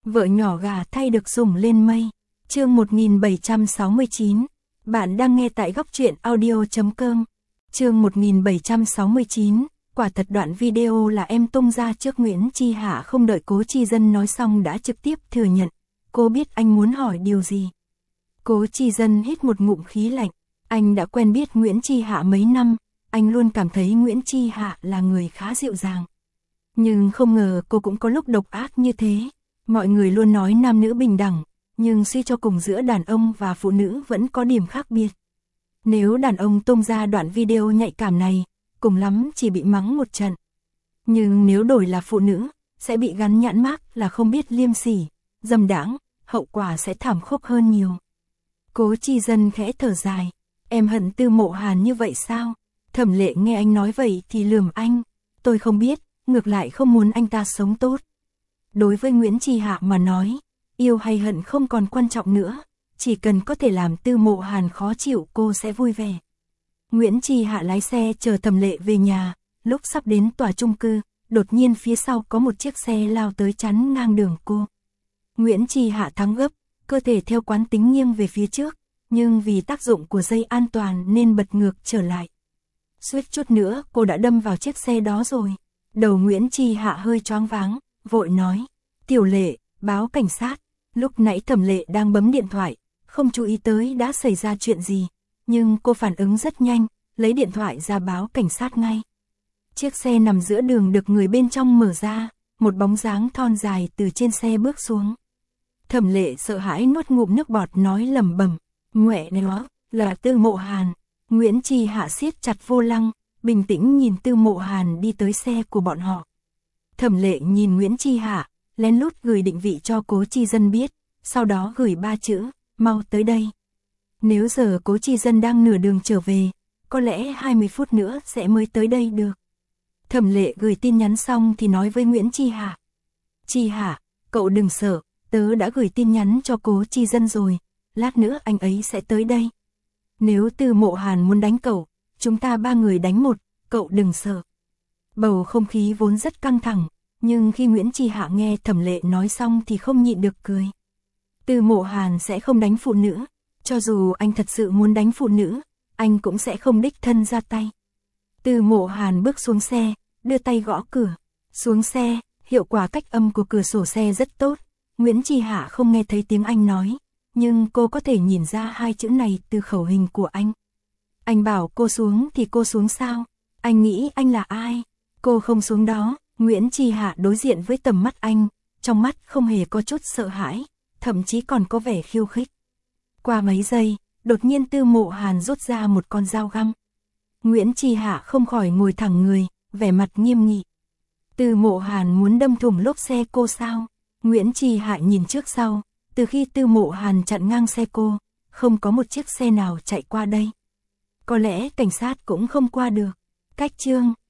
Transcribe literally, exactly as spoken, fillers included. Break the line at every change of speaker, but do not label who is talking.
Vợ nhỏ gà thay được dùng lên mây. Chương một nghìn bảy trăm sáu mươi chín. Bạn đang nghe tại góc truyện audio chấm com. Chương một nghìn bảy trăm sáu mươi chín. Quả thật đoạn video là em tung ra trước Nguyễn Chi Hạ không đợi Cố Chi Dân nói xong đã trực tiếp thừa nhận. Cô biết anh muốn hỏi điều gì. Cố Chi Dân hít một ngụm khí lạnh. Anh đã quen biết Nguyễn Chi Hạ mấy năm. Anh luôn cảm thấy Nguyễn Chi Hạ là người khá dịu dàng. Nhưng không ngờ cô cũng có lúc độc ác như thế. Mọi người luôn nói nam nữ bình đẳng, nhưng suy cho cùng giữa đàn ông và phụ nữ vẫn có điểm khác biệt. Nếu đàn ông tung ra đoạn video nhạy cảm này, cùng lắm chỉ bị mắng một trận. Nhưng nếu đổi là phụ nữ, sẽ bị gắn nhãn mác là không biết liêm sỉ, dâm đãng, hậu quả sẽ thảm khốc hơn nhiều. Cố Chi Dân khẽ thở dài, em hận Tư Mộ Hàn như vậy sao? Thẩm Lệ nghe anh nói vậy thì lườm anh, tôi không biết, ngược lại không muốn anh ta sống tốt. Đối với Nguyễn Chi Hạ mà nói, yêu hay hận không còn quan trọng nữa, chỉ cần có thể làm Tư Mộ Hàn khó chịu cô sẽ vui vẻ. Nguyễn Chi Hạ lái xe chờ Thẩm Lệ về nhà, lúc sắp đến tòa chung cư, đột nhiên phía sau có một chiếc xe lao tới chắn ngang đường cô. Nguyễn Chi Hạ thắng gấp, cơ thể theo quán tính nghiêng về phía trước, nhưng vì tác dụng của dây an toàn nên bật ngược trở lại. Suýt chút nữa cô đã đâm vào chiếc xe đó rồi. Đầu Nguyễn Chi Hạ hơi choáng váng, vội nói, Tiểu Lệ, báo cảnh sát. Lúc nãy Thẩm Lệ đang bấm điện thoại, không chú ý tới đã xảy ra chuyện gì, nhưng cô phản ứng rất nhanh, lấy điện thoại ra báo cảnh sát ngay. Chiếc xe nằm giữa đường được người bên trong mở ra, một bóng dáng thon dài từ trên xe bước xuống. Thẩm Lệ sợ hãi nuốt ngụm nước bọt nói lẩm bẩm, ngoẹ nó, là Tư Mộ Hàn. Nguyễn Chi Hạ siết chặt vô lăng, bình tĩnh nhìn Tư Mộ Hàn đi tới xe của bọn họ. Thẩm Lệ nhìn Nguyễn Chi Hạ, lén lút gửi định vị cho Cố Chi Dân biết, sau đó gửi ba chữ, mau tới đây. Nếu giờ Cố Chi Dân đang nửa đường trở về, có lẽ hai mươi phút nữa sẽ mới tới đây được. Thẩm Lệ gửi tin nhắn xong thì nói với Nguyễn Chi Hạ. Chi Hạ, cậu đừng sợ, tớ đã gửi tin nhắn cho Cố Chi Dân rồi, lát nữa anh ấy sẽ tới đây. Nếu Tư Mộ Hàn muốn đánh cậu, chúng ta ba người đánh một, cậu đừng sợ. Bầu không khí vốn rất căng thẳng, nhưng khi Nguyễn Chi Hạ nghe Thẩm Lệ nói xong thì không nhịn được cười. Tư Mộ Hàn sẽ không đánh phụ nữ, cho dù anh thật sự muốn đánh phụ nữ, anh cũng sẽ không đích thân ra tay. Tư Mộ Hàn bước xuống xe, đưa tay gõ cửa. Xuống xe, hiệu quả cách âm của cửa sổ xe rất tốt. Nguyễn Chi Hạ không nghe thấy tiếng anh nói, nhưng cô có thể nhìn ra hai chữ này từ khẩu hình của anh. Anh bảo cô xuống thì cô xuống sao? Anh nghĩ anh là ai? Cô không xuống đó. Nguyễn Chi Hạ đối diện với tầm mắt anh, trong mắt không hề có chút sợ hãi, thậm chí còn có vẻ khiêu khích. Qua mấy giây, đột nhiên Tư Mộ Hàn rút ra một con dao găm. Nguyễn Chi Hạ không khỏi ngồi thẳng người, vẻ mặt nghiêm nghị. Tư Mộ Hàn muốn đâm thủng lốp xe cô sao? Nguyễn Chi Hạ nhìn trước sau, từ khi Tư Mộ Hàn chặn ngang xe cô, không có một chiếc xe nào chạy qua đây. Có lẽ cảnh sát cũng không qua được. Cách chương